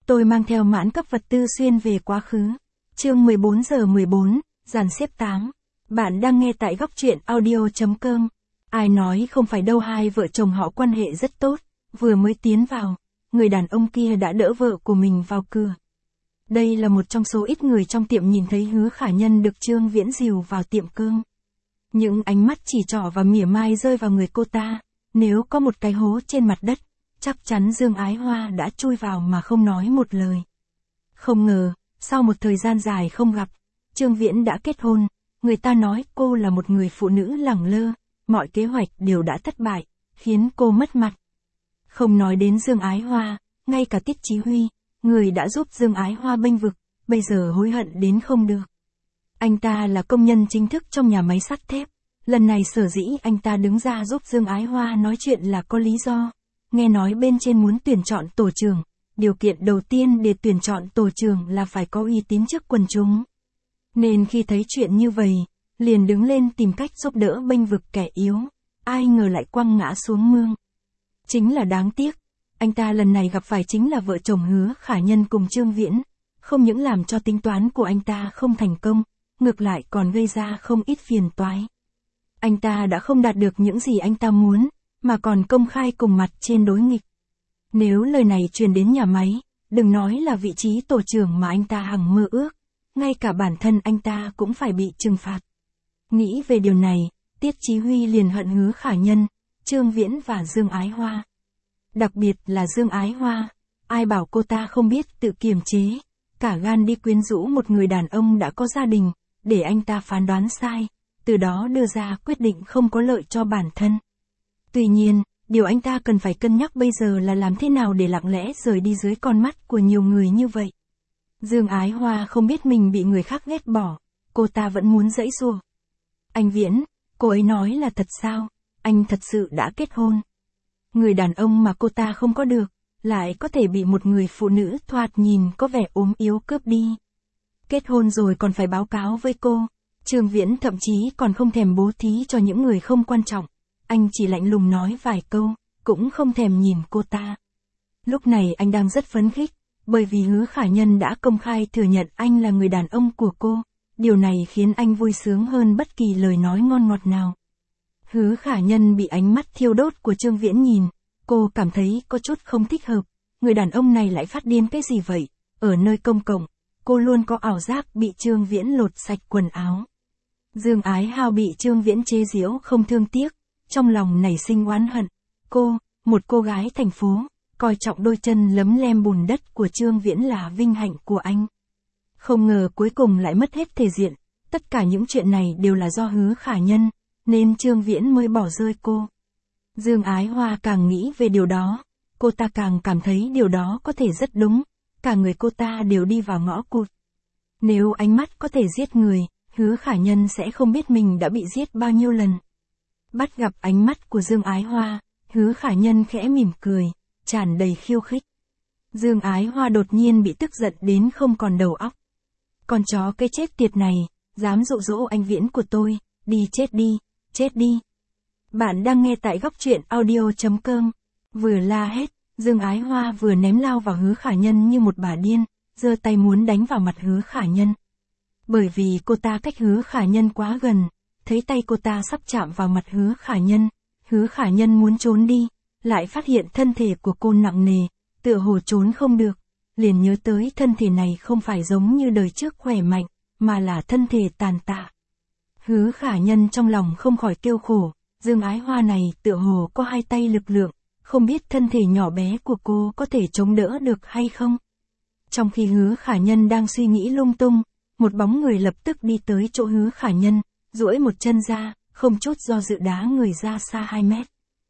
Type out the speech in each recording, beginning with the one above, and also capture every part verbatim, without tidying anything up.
Tôi mang theo mãn cấp vật tư xuyên về quá khứ. Chương mười bốn giờ mười bốn, dàn xếp tám. Bạn đang nghe tại góc truyện audio chấm com. Ai nói không phải đâu, hai vợ chồng họ quan hệ rất tốt, vừa mới tiến vào, người đàn ông kia đã đỡ vợ của mình vào cửa. Đây là một trong số ít người trong tiệm nhìn thấy Hứa Khả Nhân được Trương Viễn dìu vào tiệm cơm. Những ánh mắt chỉ trỏ và mỉa mai rơi vào người cô ta, nếu có một cái hố trên mặt đất, chắc chắn Dương Ái Hoa đã chui vào mà không nói một lời. Không ngờ, sau một thời gian dài không gặp, Trương Viễn đã kết hôn, người ta nói cô là một người phụ nữ lẳng lơ, mọi kế hoạch đều đã thất bại, khiến cô mất mặt. Không nói đến Dương Ái Hoa, ngay cả Tiết Chí Huy, người đã giúp Dương Ái Hoa bênh vực, bây giờ hối hận đến không được. Anh ta là công nhân chính thức trong nhà máy sắt thép, lần này sở dĩ anh ta đứng ra giúp Dương Ái Hoa nói chuyện là có lý do. Nghe nói bên trên muốn tuyển chọn tổ trưởng, điều kiện đầu tiên để tuyển chọn tổ trưởng là phải có uy tín trước quần chúng. Nên khi thấy chuyện như vậy, liền đứng lên tìm cách giúp đỡ bênh vực kẻ yếu, ai ngờ lại quăng ngã xuống mương. Chính là đáng tiếc, anh ta lần này gặp phải chính là vợ chồng Hứa Khả Nhân cùng Trương Viễn, không những làm cho tính toán của anh ta không thành công, ngược lại còn gây ra không ít phiền toái. Anh ta đã không đạt được những gì anh ta muốn, mà còn công khai cùng mặt trên đối nghịch. Nếu lời này truyền đến nhà máy, đừng nói là vị trí tổ trưởng mà anh ta hằng mơ ước, ngay cả bản thân anh ta cũng phải bị trừng phạt. Nghĩ về điều này, Tiết Chí Huy liền hận Hứa Khả Nhân, Trương Viễn và Dương Ái Hoa. Đặc biệt là Dương Ái Hoa, ai bảo cô ta không biết tự kiềm chế, cả gan đi quyến rũ một người đàn ông đã có gia đình, để anh ta phán đoán sai, từ đó đưa ra quyết định không có lợi cho bản thân. Tuy nhiên, điều anh ta cần phải cân nhắc bây giờ là làm thế nào để lặng lẽ rời đi dưới con mắt của nhiều người như vậy. Dương Ái Hoa không biết mình bị người khác ghét bỏ, cô ta vẫn muốn giãy giụa. Anh Viễn, cô ấy nói là thật sao, anh thật sự đã kết hôn. Người đàn ông mà cô ta không có được, lại có thể bị một người phụ nữ thoạt nhìn có vẻ ốm yếu cướp đi. Kết hôn rồi còn phải báo cáo với cô. Trương Viễn thậm chí còn không thèm bố thí cho những người không quan trọng. Anh chỉ lạnh lùng nói vài câu, cũng không thèm nhìn cô ta. Lúc này anh đang rất phấn khích, bởi vì Hứa Khả Nhân đã công khai thừa nhận anh là người đàn ông của cô. Điều này khiến anh vui sướng hơn bất kỳ lời nói ngon ngọt nào. Hứa Khả Nhân bị ánh mắt thiêu đốt của Trương Viễn nhìn, cô cảm thấy có chút không thích hợp. Người đàn ông này lại phát điên cái gì vậy? Ở nơi công cộng, cô luôn có ảo giác bị Trương Viễn lột sạch quần áo. Dương Ái Hao bị Trương Viễn chế giễu không thương tiếc, trong lòng nảy sinh oán hận. Cô, một cô gái thành phố, coi trọng đôi chân lấm lem bùn đất của Trương Viễn là vinh hạnh của anh. Không ngờ cuối cùng lại mất hết thể diện, tất cả những chuyện này đều là do Hứa Khả Nhân, nên Trương Viễn mới bỏ rơi cô. Dương Ái Hoa càng nghĩ về điều đó, cô ta càng cảm thấy điều đó có thể rất đúng, cả người cô ta đều đi vào ngõ cụt. Nếu ánh mắt có thể giết người, Hứa Khả Nhân sẽ không biết mình đã bị giết bao nhiêu lần. Bắt gặp ánh mắt của Dương Ái Hoa, Hứa Khả Nhân khẽ mỉm cười, tràn đầy khiêu khích. Dương Ái Hoa đột nhiên bị tức giận đến không còn đầu óc. Con chó cái chết tiệt này, dám dụ dỗ anh Viễn của tôi, đi chết đi, chết đi. Bạn đang nghe tại góc truyện audio chấm com. Vừa la hết, Dương Ái Hoa vừa ném lao vào Hứa Khả Nhân như một bà điên, giơ tay muốn đánh vào mặt Hứa Khả Nhân. Bởi vì cô ta cách Hứa Khả Nhân quá gần, thấy tay cô ta sắp chạm vào mặt Hứa Khả Nhân, Hứa Khả Nhân muốn trốn đi, lại phát hiện thân thể của cô nặng nề, tựa hồ trốn không được, liền nhớ tới thân thể này không phải giống như đời trước khỏe mạnh, mà là thân thể tàn tạ. Hứa Khả Nhân trong lòng không khỏi kêu khổ, Dương Ái Hoa này tựa hồ có hai tay lực lượng, không biết thân thể nhỏ bé của cô có thể chống đỡ được hay không. Trong khi Hứa Khả Nhân đang suy nghĩ lung tung, một bóng người lập tức đi tới chỗ Hứa Khả Nhân, duỗi một chân ra, không chút do dự đá người ra xa hai mét.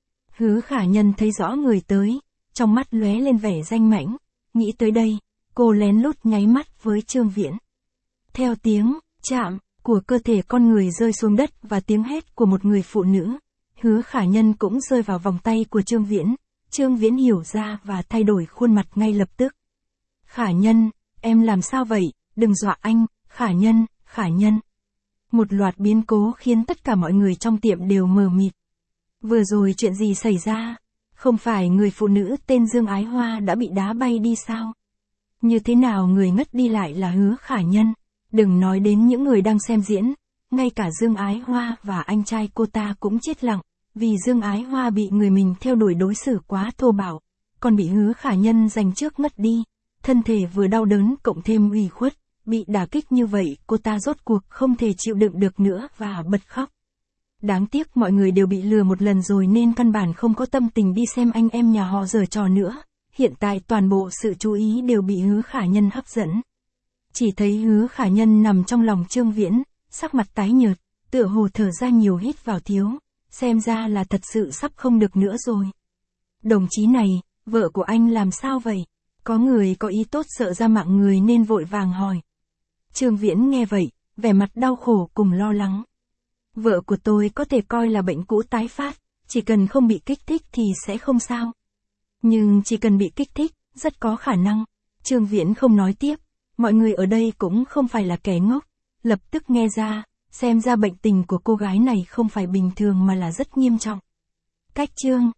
Hứa Khả Nhân thấy rõ người tới, trong mắt lóe lên vẻ danh mãnh, nghĩ tới đây, cô lén lút nháy mắt với Trương Viễn. Theo tiếng chạm của cơ thể con người rơi xuống đất và tiếng hét của một người phụ nữ, Hứa Khả Nhân cũng rơi vào vòng tay của Trương Viễn. Trương Viễn hiểu ra và thay đổi khuôn mặt ngay lập tức. Khả Nhân, em làm sao vậy? Đừng dọa anh, Khả Nhân, Khả Nhân. Một loạt biến cố khiến tất cả mọi người trong tiệm đều mờ mịt. Vừa rồi chuyện gì xảy ra? Không phải người phụ nữ tên Dương Ái Hoa đã bị đá bay đi sao? Như thế nào người ngất đi lại là Hứa Khả Nhân? Đừng nói đến những người đang xem diễn, ngay cả Dương Ái Hoa và anh trai cô ta cũng chết lặng, vì Dương Ái Hoa bị người mình theo đuổi đối xử quá thô bạo, còn bị Hứa Khả Nhân giành trước ngất đi. Thân thể vừa đau đớn cộng thêm ủy khuất, bị đả kích như vậy cô ta rốt cuộc không thể chịu đựng được nữa và bật khóc. Đáng tiếc mọi người đều bị lừa một lần rồi nên căn bản không có tâm tình đi xem anh em nhà họ giở trò nữa. Hiện tại toàn bộ sự chú ý đều bị Hứa Khả Nhân hấp dẫn. Chỉ thấy Hứa Khả Nhân nằm trong lòng Trương Viễn, sắc mặt tái nhợt, tựa hồ thở ra nhiều hít vào thiếu, xem ra là thật sự sắp không được nữa rồi. Đồng chí này, vợ của anh làm sao vậy? Có người có ý tốt sợ ra mạng người nên vội vàng hỏi. Trương Viễn nghe vậy, vẻ mặt đau khổ cùng lo lắng. Vợ của tôi có thể coi là bệnh cũ tái phát, chỉ cần không bị kích thích thì sẽ không sao. Nhưng chỉ cần bị kích thích, rất có khả năng. Trương Viễn không nói tiếp, mọi người ở đây cũng không phải là kẻ ngốc, lập tức nghe ra, xem ra bệnh tình của cô gái này không phải bình thường mà là rất nghiêm trọng. Cách chương